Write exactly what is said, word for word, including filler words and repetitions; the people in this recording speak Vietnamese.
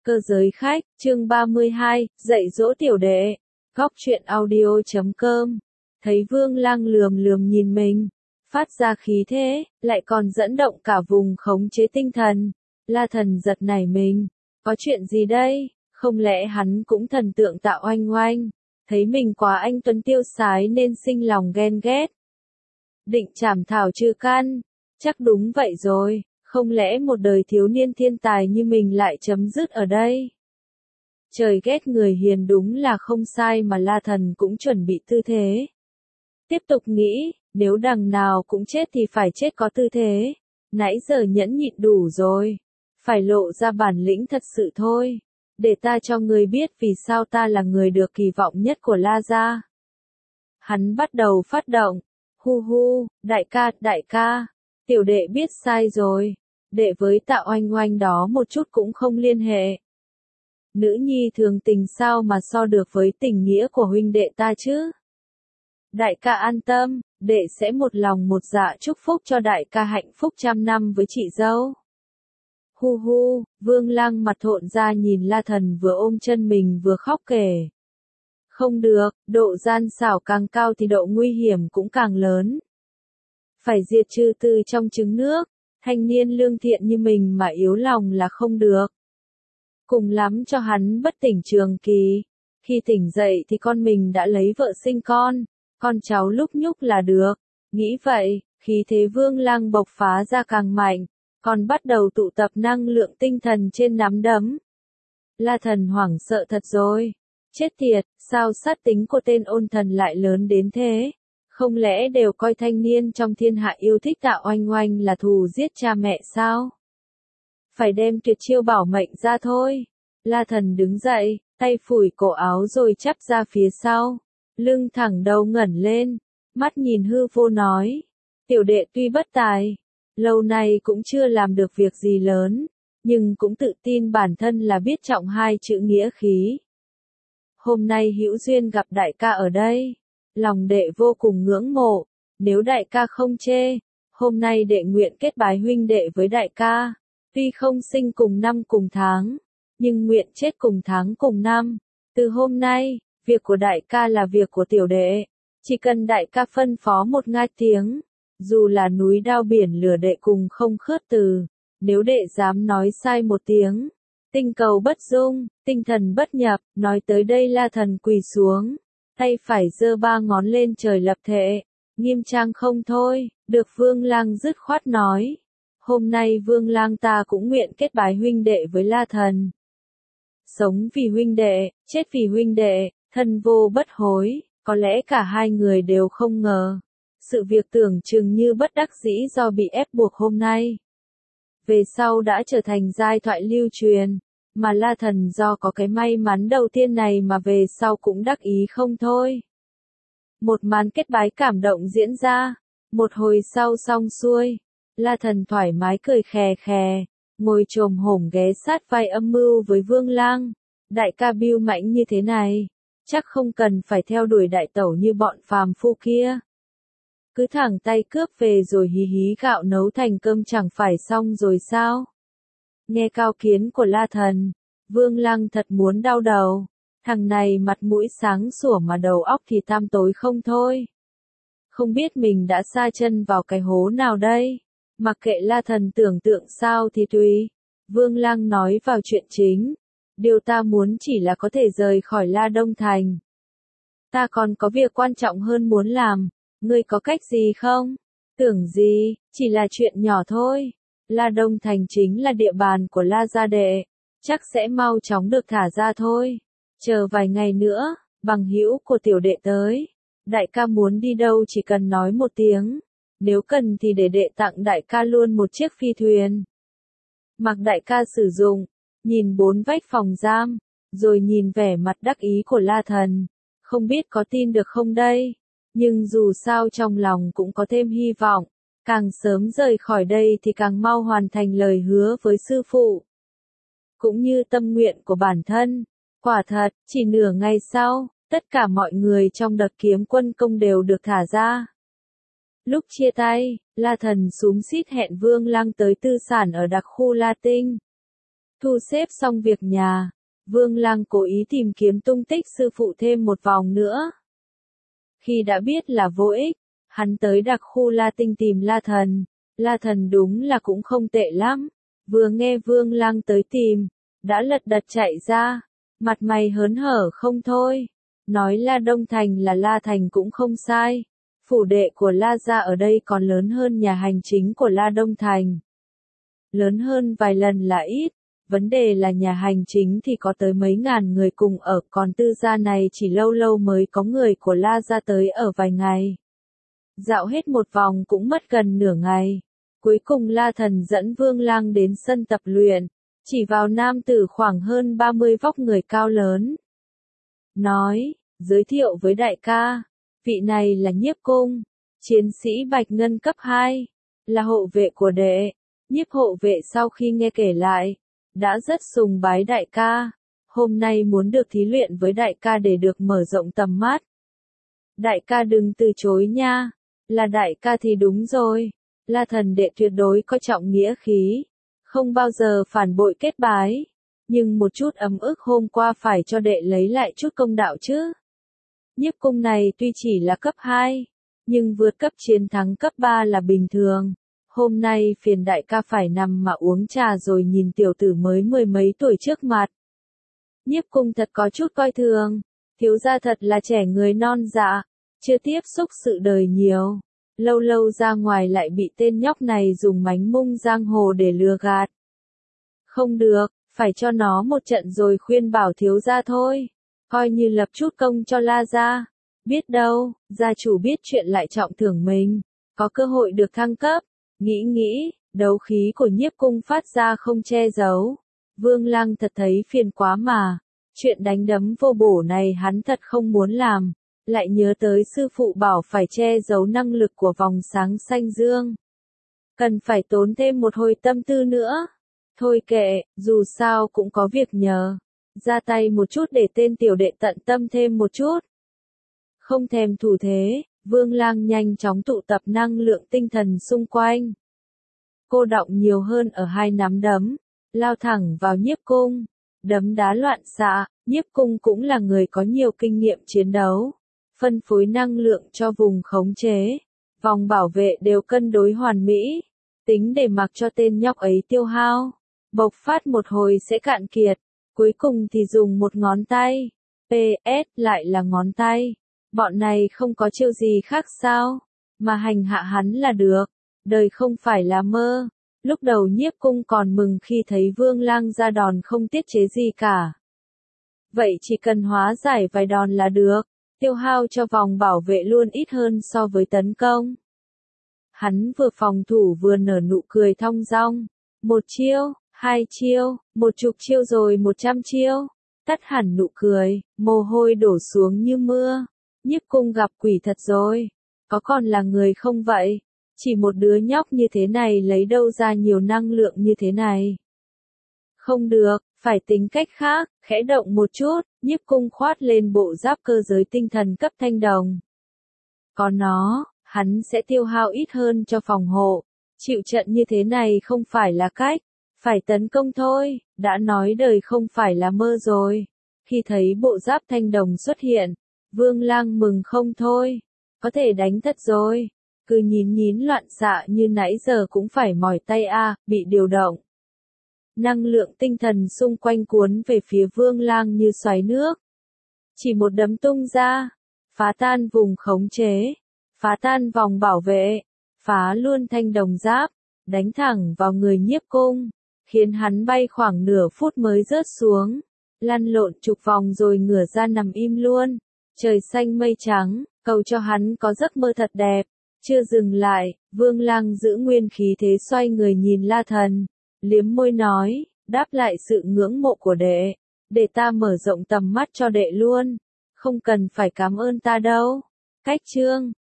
Cơ giới khách, chương ba mươi hai, dạy dỗ tiểu đệ. Góc truyện audio chấm com. Thấy Vương Lăng lườm lườm nhìn mình, phát ra khí thế, lại còn dẫn động cả vùng khống chế tinh thần. La Thần giật nảy mình, có chuyện gì đây? Không lẽ hắn cũng thần tượng Tạ Oanh Oanh, thấy mình quá anh tuấn tiêu sái nên sinh lòng ghen ghét. Định trảm thảo trừ căn, chắc đúng vậy rồi. Không lẽ một đời thiếu niên thiên tài như mình lại chấm dứt ở đây? Trời ghét người hiền đúng là không sai mà La Thần cũng chuẩn bị tư thế. Tiếp tục nghĩ, nếu đằng nào cũng chết thì phải chết có tư thế. Nãy giờ nhẫn nhịn đủ rồi. Phải lộ ra bản lĩnh thật sự thôi. Để ta cho người biết vì sao ta là người được kỳ vọng nhất của La gia. Hắn bắt đầu phát động. Hu hu, đại ca, đại ca. Tiểu đệ biết sai rồi. Đệ với Tạ Oanh Oanh đó một chút cũng không liên hệ. Nữ nhi thường tình sao mà so được với tình nghĩa của huynh đệ ta chứ? Đại ca an tâm, đệ sẽ một lòng một dạ chúc phúc cho đại ca hạnh phúc trăm năm với chị dâu. Hu hu, Vương Lăng mặt thộn ra nhìn La Thần vừa ôm chân mình vừa khóc kể. Không được, độ gian xảo càng cao thì độ nguy hiểm cũng càng lớn. Phải diệt trừ từ trong trứng nước. Thanh niên lương thiện như mình mà yếu lòng là không được. Cùng lắm cho hắn bất tỉnh trường kỳ. Khi tỉnh dậy thì con mình đã lấy vợ sinh con. Con cháu lúc nhúc là được. Nghĩ vậy, khí thế Vương Lăng bộc phá ra càng mạnh. Còn bắt đầu tụ tập năng lượng tinh thần trên nắm đấm. La Thần hoảng sợ thật rồi. Chết tiệt, sao sát tính của tên ôn thần lại lớn đến thế? Không lẽ đều coi thanh niên trong thiên hạ yêu thích Tạ Oanh Oanh là thù giết cha mẹ sao? Phải đem tuyệt chiêu bảo mệnh ra thôi. La Thần đứng dậy, tay phủi cổ áo rồi chắp ra phía sau. Lưng thẳng đầu ngẩng lên, mắt nhìn hư vô nói. Tiểu đệ tuy bất tài, lâu nay cũng chưa làm được việc gì lớn, nhưng cũng tự tin bản thân là biết trọng hai chữ nghĩa khí. Hôm nay hữu duyên gặp đại ca ở đây. Lòng đệ vô cùng ngưỡng mộ, nếu đại ca không chê, hôm nay đệ nguyện kết bái huynh đệ với đại ca, tuy không sinh cùng năm cùng tháng, nhưng nguyện chết cùng tháng cùng năm. Từ hôm nay, việc của đại ca là việc của tiểu đệ, chỉ cần đại ca phân phó một ngai tiếng, dù là núi đao biển lửa đệ cùng không khước từ, nếu đệ dám nói sai một tiếng, tinh cầu bất dung, tinh thần bất nhập, nói tới đây La Thần quỳ xuống. Tay phải giơ ba ngón lên trời lập thệ, nghiêm trang không thôi, được Vương Lăng dứt khoát nói. Hôm nay Vương Lăng ta cũng nguyện kết bái huynh đệ với La Thần. Sống vì huynh đệ, chết vì huynh đệ, thân vô bất hối, có lẽ cả hai người đều không ngờ. Sự việc tưởng chừng như bất đắc dĩ do bị ép buộc hôm nay. Về sau đã trở thành giai thoại lưu truyền. Mà La Thần do có cái may mắn đầu tiên này mà về sau cũng đắc ý không thôi. Một màn kết bái cảm động diễn ra. Một hồi sau xong xuôi. La Thần thoải mái cười khè khè. Ngồi chồm hổm ghé sát vai âm mưu với Vương Lăng. Đại ca biêu mãnh như thế này. Chắc không cần phải theo đuổi đại tẩu như bọn phàm phu kia. Cứ thẳng tay cướp về rồi hí hí gạo nấu thành cơm chẳng phải xong rồi sao? Nghe cao kiến của La Thần, Vương Lăng thật muốn đau đầu. Thằng này mặt mũi sáng sủa mà đầu óc thì tăm tối không thôi. Không biết mình đã sa chân vào cái hố nào đây. Mặc kệ La Thần tưởng tượng sao thì tùy. Vương Lăng nói vào chuyện chính. Điều ta muốn chỉ là có thể rời khỏi La Đông Thành. Ta còn có việc quan trọng hơn muốn làm. Ngươi có cách gì không? Tưởng gì, chỉ là chuyện nhỏ thôi. La Đông Thành chính là địa bàn của La gia đệ, chắc sẽ mau chóng được thả ra thôi. Chờ vài ngày nữa, bằng hữu của tiểu đệ tới. Đại ca muốn đi đâu chỉ cần nói một tiếng. Nếu cần thì để đệ tặng đại ca luôn một chiếc phi thuyền. Mặc đại ca sử dụng, nhìn bốn vách phòng giam, rồi nhìn vẻ mặt đắc ý của La Thần. Không biết có tin được không đây? Nhưng dù sao trong lòng cũng có thêm hy vọng. Càng sớm rời khỏi đây thì càng mau hoàn thành lời hứa với sư phụ. Cũng như tâm nguyện của bản thân. Quả thật, chỉ nửa ngày sau, tất cả mọi người trong đợt kiếm quân công đều được thả ra. Lúc chia tay, La Thần xúm xít hẹn Vương Lăng tới tư sản ở đặc khu La Tinh. Thu xếp xong việc nhà, Vương Lang cố ý tìm kiếm tung tích sư phụ thêm một vòng nữa. Khi đã biết là vô ích, hắn tới đặc khu La Tinh tìm La Thần. La Thần đúng là cũng không tệ lắm. Vừa nghe Vương Lang tới tìm, đã lật đật chạy ra, mặt mày hớn hở không thôi. Nói La Đông Thành là La Thành cũng không sai. Phủ đệ của La gia ở đây còn lớn hơn nhà hành chính của La Đông Thành. Lớn hơn vài lần là ít. Vấn đề là nhà hành chính thì có tới mấy ngàn người cùng ở, còn tư gia này chỉ lâu lâu mới có người của La gia tới ở vài ngày. Dạo hết một vòng cũng mất gần nửa ngày. Cuối cùng La Thần dẫn Vương Lang đến sân tập luyện, chỉ vào nam tử khoảng hơn ba mươi vóc người cao lớn. Nói, giới thiệu với đại ca, vị này là Nhiếp Cung, chiến sĩ Bạch Ngân cấp hai, là hộ vệ của đệ. Nhiếp hộ vệ sau khi nghe kể lại, đã rất sùng bái đại ca, hôm nay muốn được thí luyện với đại ca để được mở rộng tầm mắt. Đại ca đừng từ chối nha, là đại ca thì đúng rồi, La Thần đệ tuyệt đối coi trọng nghĩa khí, không bao giờ phản bội kết bái, nhưng một chút ấm ức hôm qua phải cho đệ lấy lại chút công đạo chứ. Nhiếp Cung này tuy chỉ là cấp hai, nhưng vượt cấp chiến thắng cấp ba là bình thường. Hôm nay phiền đại ca phải nằm mà uống trà rồi nhìn tiểu tử mới mười mấy tuổi trước mặt. Nhiếp Cung thật có chút coi thường, thiếu gia thật là trẻ người non dạ, chưa tiếp xúc sự đời nhiều. Lâu lâu ra ngoài lại bị tên nhóc này dùng mánh mung giang hồ để lừa gạt. Không được, phải cho nó một trận rồi khuyên bảo thiếu gia thôi, coi như lập chút công cho La gia. Biết đâu, gia chủ biết chuyện lại trọng thưởng mình, có cơ hội được thăng cấp. Nghĩ nghĩ, đấu khí của Nhiếp Cung phát ra không che giấu. Vương Lang thật thấy phiền quá mà. Chuyện đánh đấm vô bổ này hắn thật không muốn làm. Lại nhớ tới sư phụ bảo phải che giấu năng lực của vòng sáng xanh dương. Cần phải tốn thêm một hồi tâm tư nữa. Thôi kệ, dù sao cũng có việc nhờ. Ra tay một chút để tên tiểu đệ tận tâm thêm một chút. Không thèm thủ thế. Vương Lang nhanh chóng tụ tập năng lượng tinh thần xung quanh. Cô đọng nhiều hơn ở hai nắm đấm, lao thẳng vào Nhiếp Cung, đấm đá loạn xạ. Nhiếp Cung cũng là người có nhiều kinh nghiệm chiến đấu, phân phối năng lượng cho vùng khống chế, vòng bảo vệ đều cân đối hoàn mỹ, tính để mặc cho tên nhóc ấy tiêu hao, bộc phát một hồi sẽ cạn kiệt, cuối cùng thì dùng một ngón tay, pê ét lại là ngón tay. Bọn này không có chiêu gì khác sao, mà hành hạ hắn là được, đời không phải là mơ. Lúc đầu Nhiếp Cung còn mừng khi thấy Vương Lang ra đòn không tiết chế gì cả. Vậy chỉ cần hóa giải vài đòn là được, tiêu hao cho vòng bảo vệ luôn ít hơn so với tấn công. Hắn vừa phòng thủ vừa nở nụ cười thong dong, một chiêu, hai chiêu, một chục chiêu rồi một trăm chiêu, tắt hẳn nụ cười, mồ hôi đổ xuống như mưa. Nhiếp Cung gặp quỷ thật rồi, có còn là người không vậy? Chỉ một đứa nhóc như thế này lấy đâu ra nhiều năng lượng như thế này? Không được, phải tính cách khác, khẽ động một chút, Nhiếp Cung khoát lên bộ giáp cơ giới tinh thần cấp thanh đồng. Có nó, hắn sẽ tiêu hao ít hơn cho phòng hộ, chịu trận như thế này không phải là cách, phải tấn công thôi, đã nói đời không phải là mơ rồi. Khi thấy bộ giáp thanh đồng xuất hiện, Vương Lang mừng không thôi, có thể đánh thật rồi, cứ nhín nhín loạn xạ như nãy giờ cũng phải mỏi tay a, à, bị điều động. Năng lượng tinh thần xung quanh cuốn về phía Vương Lang như xoáy nước. Chỉ một đấm tung ra, phá tan vùng khống chế, phá tan vòng bảo vệ, phá luôn thanh đồng giáp, đánh thẳng vào người Nhiếp Cung, khiến hắn bay khoảng nửa phút mới rớt xuống, lăn lộn chục vòng rồi ngửa ra nằm im luôn. Trời xanh mây trắng, cầu cho hắn có giấc mơ thật đẹp. Chưa dừng lại, Vương Lang giữ nguyên khí thế xoay người nhìn La Thần, liếm môi nói, đáp lại sự ngưỡng mộ của đệ, để ta mở rộng tầm mắt cho đệ luôn, không cần phải cảm ơn ta đâu. Cách chương